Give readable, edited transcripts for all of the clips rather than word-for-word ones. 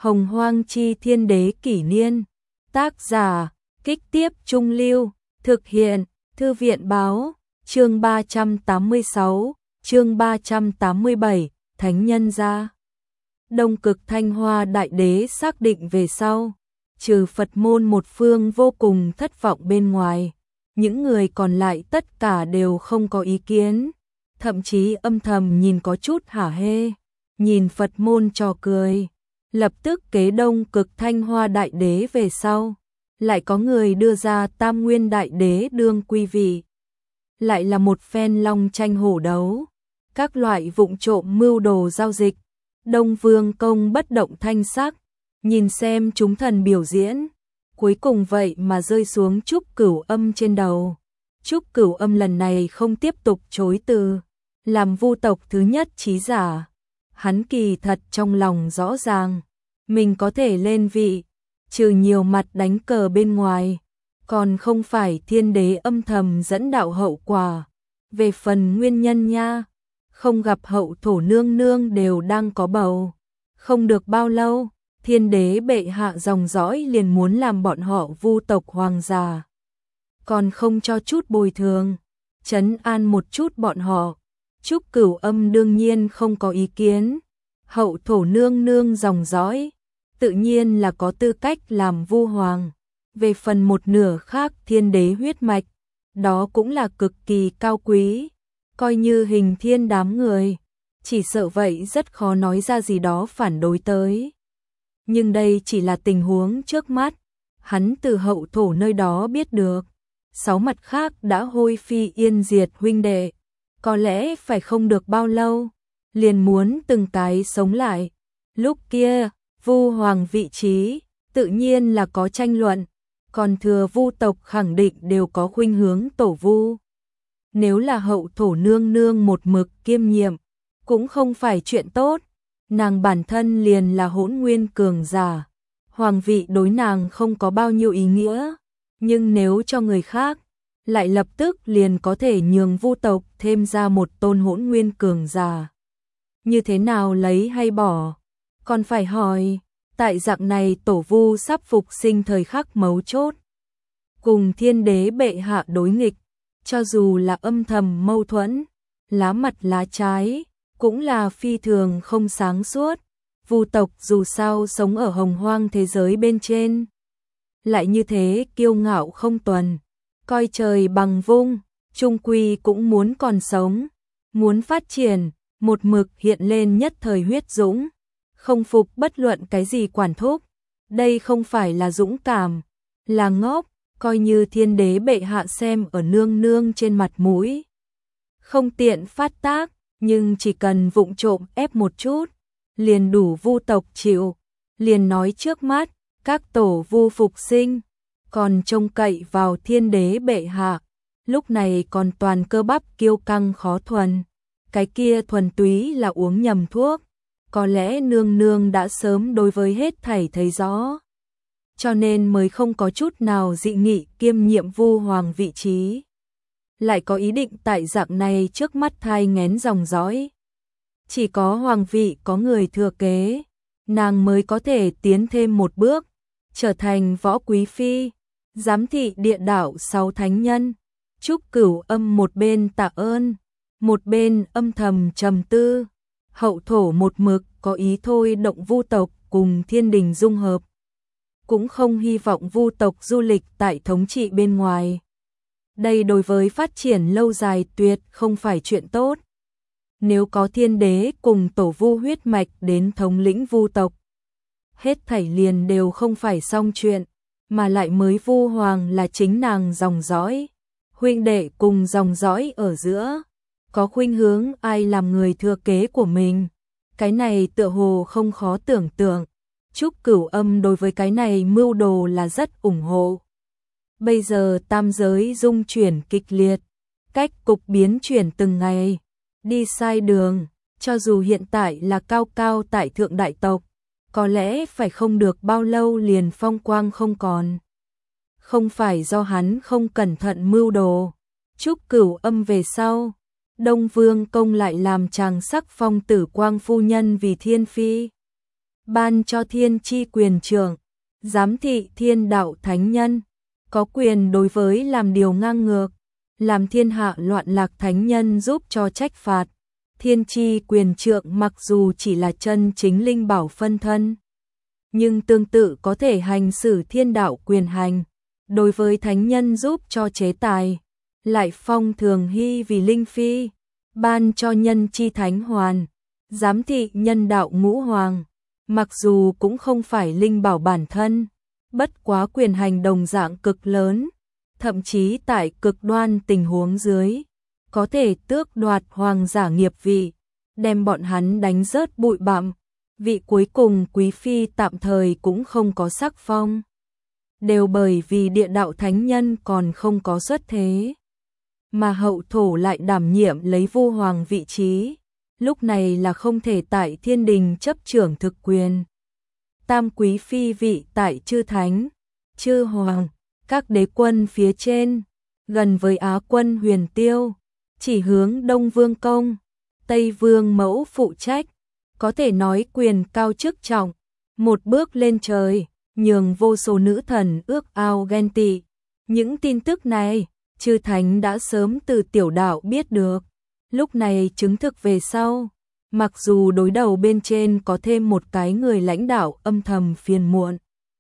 Hồng Hoang chi thiên đế kỷ niên. Tác giả, Kích Tiếp Trung Lưu. Thực hiện, Thư viện Báo. Chương 386, chương 387, Thánh Nhân Gia. Đông Cực Thanh Hoa Đại Đế xác định về sau, trừ Phật môn một phương vô cùng thất vọng bên ngoài, những người còn lại tất cả đều không có ý kiến, thậm chí âm thầm nhìn có chút hả hê, nhìn Phật môn trò cười. Lập tức kế Đông Cực Thanh Hoa Đại Đế về sau, lại có người đưa ra Tam Nguyên Đại Đế đương quý vị. Lại là một phen long tranh hổ đấu, các loại vụng trộm mưu đồ giao dịch. Đông Vương Công bất động thanh sắc, nhìn xem chúng thần biểu diễn, cuối cùng vậy mà rơi xuống Trúc Cửu Âm trên đầu. Trúc Cửu Âm lần này không tiếp tục chối từ, làm Vu tộc thứ nhất chí giả. Hắn kỳ thật trong lòng rõ ràng, mình có thể lên vị, trừ nhiều mặt đánh cờ bên ngoài, còn không phải thiên đế âm thầm dẫn đạo hậu quả. Về phần nguyên nhân nha, không gặp hậu thổ nương nương đều đang có bầu. Không được bao lâu, thiên đế bệ hạ dòng dõi liền muốn làm bọn họ Vu tộc hoàng gia. Còn không cho chút bồi thường, trấn an một chút bọn họ. Trúc Cửu Âm đương nhiên không có ý kiến. Hậu thổ nương nương dòng dõi, tự nhiên là có tư cách làm Vu hoàng. Về phần một nửa khác thiên đế huyết mạch, đó cũng là cực kỳ cao quý. Coi như Hình Thiên đám người, chỉ sợ vậy rất khó nói ra gì đó phản đối tới. Nhưng đây chỉ là tình huống trước mắt, hắn từ hậu thổ nơi đó biết được, 6 mặt khác đã hôi phi yên diệt huynh đệ, có lẽ phải không được bao lâu, liền muốn từng cái sống lại. Lúc kia, Vu hoàng vị trí, tự nhiên là có tranh luận, còn thừa Vu tộc khẳng định đều có khuynh hướng tổ Vu. Nếu là hậu thổ nương nương một mực kiêm nhiệm, cũng không phải chuyện tốt. Nàng bản thân liền là hỗn nguyên cường giả, hoàng vị đối nàng không có bao nhiêu ý nghĩa, nhưng nếu cho người khác, lại lập tức liền có thể nhường Vu tộc thêm ra một tôn hỗn nguyên cường giả. Như thế nào lấy hay bỏ? Còn phải hỏi, tại dạng này tổ Vu sắp phục sinh thời khắc mấu chốt, cùng thiên đế bệ hạ đối nghịch, cho dù là âm thầm mâu thuẫn, lá mặt lá trái, cũng là phi thường không sáng suốt. Vu tộc dù sao sống ở hồng hoang thế giới bên trên, lại như thế kiêu ngạo không tuần, coi trời bằng vung, chung quy cũng muốn còn sống, muốn phát triển, một mực hiện lên nhất thời huyết dũng, không phục bất luận cái gì quản thúc. Đây không phải là dũng cảm, là ngốc. Coi như thiên đế bệ hạ xem ở nương nương trên mặt mũi, không tiện phát tác, nhưng chỉ cần vụng trộm ép một chút, liền đủ Vu tộc chịu. Liền nói trước mắt, các tổ Vu phục sinh, còn trông cậy vào thiên đế bệ hạ, lúc này còn toàn cơ bắp kiêu căng khó thuần. Cái kia thuần túy là uống nhầm thuốc, có lẽ nương nương đã sớm đối với hết thảy thấy rõ, cho nên mới không có chút nào dị nghị kiêm nhiệm Vu hoàng vị trí. Lại có ý định tại dạng này trước mắt thai nghén dòng dõi. Chỉ có hoàng vị có người thừa kế, nàng mới có thể tiến thêm một bước, trở thành võ quý phi, giám thị địa đạo 6 thánh nhân. Trúc Cửu Âm một bên tạ ơn, một bên âm thầm trầm tư. Hậu thổ một mực có ý thôi động Vu tộc cùng thiên đình dung hợp, cũng không hy vọng Vu tộc du lịch tại thống trị bên ngoài. Đây đối với phát triển lâu dài tuyệt không phải chuyện tốt. Nếu có thiên đế cùng tổ Vu huyết mạch đến thống lĩnh Vu tộc, hết thảy liền đều không phải xong chuyện, mà lại mới Vu hoàng là chính nàng dòng dõi, huynh đệ cùng dòng dõi ở giữa, có khuynh hướng ai làm người thừa kế của mình. Cái này tựa hồ không khó tưởng tượng. Trúc Cửu Âm đối với cái này mưu đồ là rất ủng hộ. Bây giờ tam giới dung chuyển kịch liệt, cách cục biến chuyển từng ngày, đi sai đường, cho dù hiện tại là cao cao tại thượng đại tộc, có lẽ phải không được bao lâu liền phong quang không còn. Không phải do hắn không cẩn thận mưu đồ. Trúc Cửu Âm về sau, Đông Vương Công lại làm chàng sắc phong Tử Quang phu nhân vì thiên phi. ban cho thiên chi quyền trưởng, giám thị thiên đạo thánh nhân, có quyền đối với làm điều ngang ngược, làm thiên hạ loạn lạc thánh nhân giúp cho trách phạt. Thiên chi quyền trượng mặc dù chỉ là chân chính linh bảo phân thân, nhưng tương tự có thể hành xử thiên đạo quyền hành, đối với thánh nhân giúp cho chế tài, lại phong thường hy vì linh phi, ban cho nhân chi thánh hoàn, giám thị nhân đạo ngũ hoàng, mặc dù cũng không phải linh bảo bản thân, bất quá quyền hành đồng dạng cực lớn, thậm chí tại cực đoan tình huống dưới, có thể tước đoạt hoàng giả nghiệp vị, đem bọn hắn đánh rớt bụi bặm, vị cuối cùng quý phi tạm thời cũng không có sắc phong. Đều bởi vì địa đạo thánh nhân còn không có xuất thế, mà hậu thổ lại đảm nhiệm lấy vu hoàng vị trí, lúc này là không thể tại thiên đình chấp trưởng thực quyền. Tam quý phi vị tại chư thánh, chư hoàng, các đế quân phía trên, gần với Á quân Huyền Tiêu, chỉ hướng Đông Vương công, Tây Vương mẫu phụ trách, có thể nói quyền cao chức trọng, một bước lên trời, nhường vô số nữ thần ước ao ghen tị. Những tin tức này, chư thánh đã sớm từ tiểu đạo biết được, lúc này chứng thực về sau, mặc dù đối đầu bên trên có thêm một cái người lãnh đạo âm thầm phiền muộn.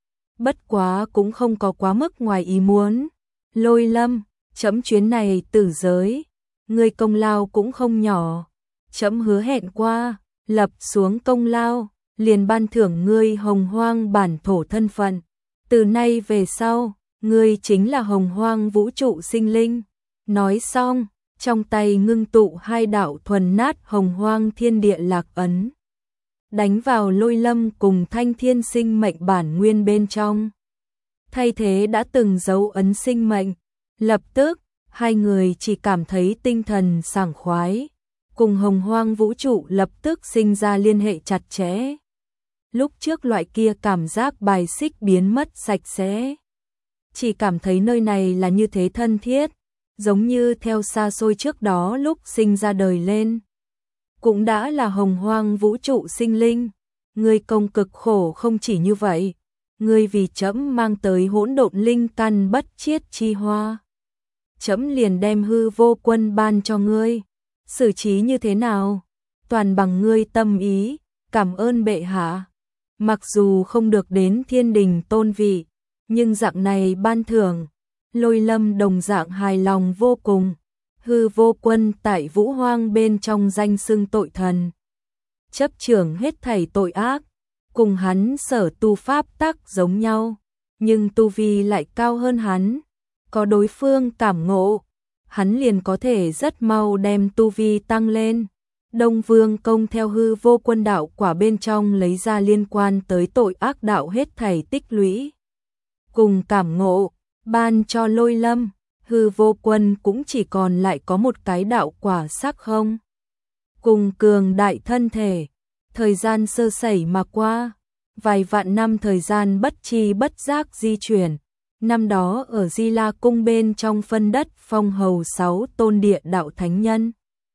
Bất quá cũng không có quá mức ngoài ý muốn. Lôi Lâm, chấm chuyến này tử giới, người công lao cũng không nhỏ. Chấm hứa hẹn qua, lập xuống công lao, liền ban thưởng ngươi Hồng Hoang bản thổ thân phận. Từ nay về sau, ngươi chính là Hồng Hoang vũ trụ sinh linh. Nói xong, trong tay ngưng tụ hai đạo thuần nát Hồng Hoang thiên địa lạc ấn, đánh vào Lôi Lâm cùng Thanh Thiên sinh mệnh bản nguyên bên trong. Thay thế đã từng dấu ấn sinh mệnh, lập tức, hai người chỉ cảm thấy tinh thần sảng khoái, cùng Hồng Hoang vũ trụ lập tức sinh ra liên hệ chặt chẽ. Lúc trước loại kia cảm giác bài xích biến mất sạch sẽ. Chỉ cảm thấy nơi này là như thế thân thiết, giống như theo xa xôi trước đó lúc sinh ra đời lên. Cũng đã là Hồng Hoang vũ trụ sinh linh, ngươi công cực khổ không chỉ như vậy, ngươi vì chấm mang tới hỗn độn linh căn bất chiết chi hoa. Chấm liền đem hư vô quân ban cho ngươi, xử trí như thế nào? Toàn bằng ngươi tâm ý, cảm ơn bệ hạ. Mặc dù không được đến thiên đình tôn vị, nhưng dạng này ban thưởng, Lôi Lâm đồng dạng hài lòng vô cùng. Hư vô quân tại vũ hoang bên trong danh xưng tội thần, chấp trưởng hết thảy tội ác, cùng hắn sở tu pháp tắc giống nhau, nhưng tu vi lại cao hơn hắn. Có đối phương cảm ngộ, hắn liền có thể rất mau đem tu vi tăng lên. Đông Vương công theo hư vô quân đạo quả bên trong lấy ra liên quan tới tội ác đạo hết thảy tích lũy, cùng cảm ngộ, ban cho Lôi Lâm. Hư vô quân cũng chỉ còn lại có một cái đạo quả sắc không, cùng cường đại thân thể. Thời gian sơ sẩy mà qua, vài vạn năm thời gian bất chi bất giác di chuyển. Năm đó ở Di La cung bên trong phân đất phong hầu 6 tôn địa đạo thánh nhân,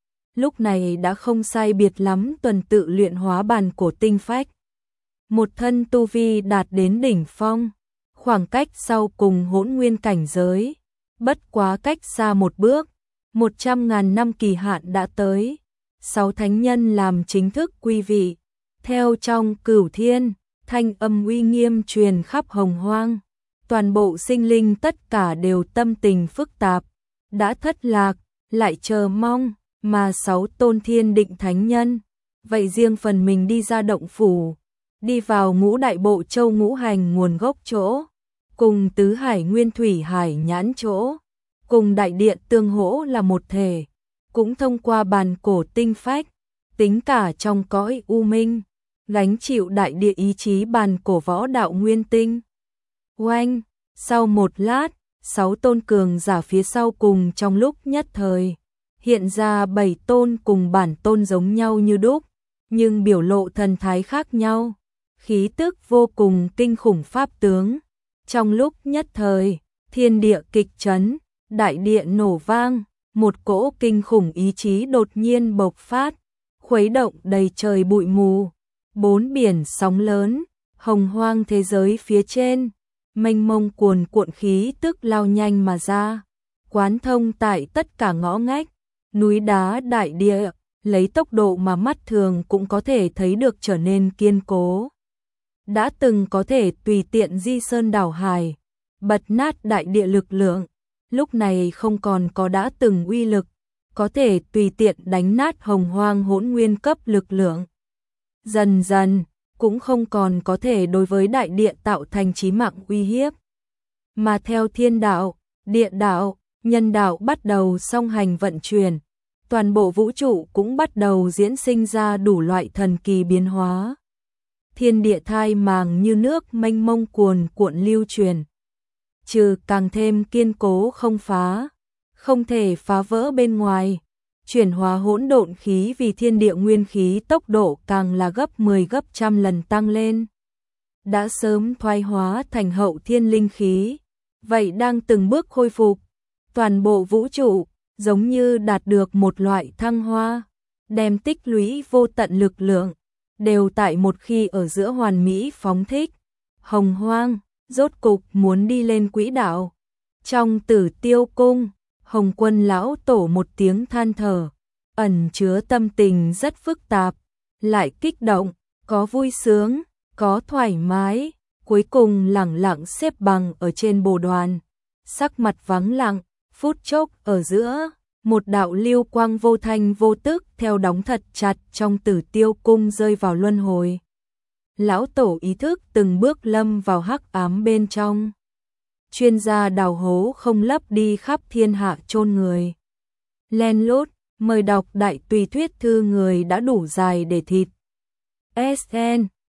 lúc này đã không sai biệt lắm tuần tự luyện hóa bàn cổ tinh phách, một thân tu vi đạt đến đỉnh phong, khoảng cách sau cùng hỗn nguyên cảnh giới. Bất quá cách xa một bước, 100.000 năm kỳ hạn đã tới, 6 thánh nhân làm chính thức quy vị. Theo trong Cửu Thiên, thanh âm uy nghiêm truyền khắp Hồng Hoang, toàn bộ sinh linh tất cả đều tâm tình phức tạp, đã thất lạc, lại chờ mong, mà 6 tôn thiên định thánh nhân, vậy riêng phần mình đi ra động phủ, đi vào ngũ đại bộ châu ngũ hành nguồn gốc chỗ, cùng tứ hải nguyên thủy hải nhãn chỗ, cùng đại điện tương hỗ là một thể, cũng thông qua bàn cổ tinh phách, tính cả trong cõi u minh, gánh chịu đại địa ý chí bàn cổ võ đạo nguyên tinh. Oanh, sau một lát, 6 tôn cường giả phía sau cùng trong lúc nhất thời, hiện ra 7 tôn cùng bản tôn giống nhau như đúc, nhưng biểu lộ thần thái khác nhau, khí tức vô cùng kinh khủng pháp tướng. Trong lúc nhất thời, thiên địa kịch chấn, đại địa nổ vang, một cỗ kinh khủng ý chí đột nhiên bộc phát, khuấy động đầy trời bụi mù, bốn biển sóng lớn, hồng hoang thế giới phía trên, mênh mông cuồn cuộn khí tức lao nhanh mà ra, quán thông tại tất cả ngõ ngách, núi đá đại địa, lấy tốc độ mà mắt thường cũng có thể thấy được trở nên kiên cố. Đã từng có thể tùy tiện di sơn đảo hải, bật nát đại địa lực lượng, lúc này không còn có đã từng uy lực, có thể tùy tiện đánh nát hồng hoang hỗn nguyên cấp lực lượng. Dần dần, cũng không còn có thể đối với đại địa tạo thành chí mạng uy hiếp. Mà theo thiên đạo, địa đạo, nhân đạo bắt đầu song hành vận chuyển, toàn bộ vũ trụ cũng bắt đầu diễn sinh ra đủ loại thần kỳ biến hóa. Thiên địa thai màng như nước mênh mông cuồn cuộn lưu truyền, trừ càng thêm kiên cố không thể phá vỡ bên ngoài. Chuyển hóa hỗn độn khí vì thiên địa nguyên khí tốc độ càng là gấp 10 gấp trăm lần tăng lên. Đã sớm thoái hóa thành hậu thiên linh khí, vậy đang từng bước khôi phục. Toàn bộ vũ trụ giống như đạt được một loại thăng hoa, đem tích lũy vô tận lực lượng, đều tại một khi ở giữa hoàn mỹ phóng thích. Hồng hoang, rốt cục muốn đi lên quỹ đạo. Trong Tử Tiêu Cung, Hồng Quân lão tổ một tiếng than thở, ẩn chứa tâm tình rất phức tạp, lại kích động, có vui sướng, có thoải mái, cuối cùng lẳng lặng xếp bằng ở trên bồ đoàn, sắc mặt vắng lặng, phút chốc ở giữa, một đạo lưu quang vô thanh vô tức theo đóng thật chặt trong Tử Tiêu Cung rơi vào luân hồi. Lão tổ ý thức từng bước lâm vào hắc ám bên trong. Chuyên gia đào hố không lấp đi khắp thiên hạ chôn người. Len lút, mời đọc đại tùy thuyết thư người đã đủ dài để thịt. SN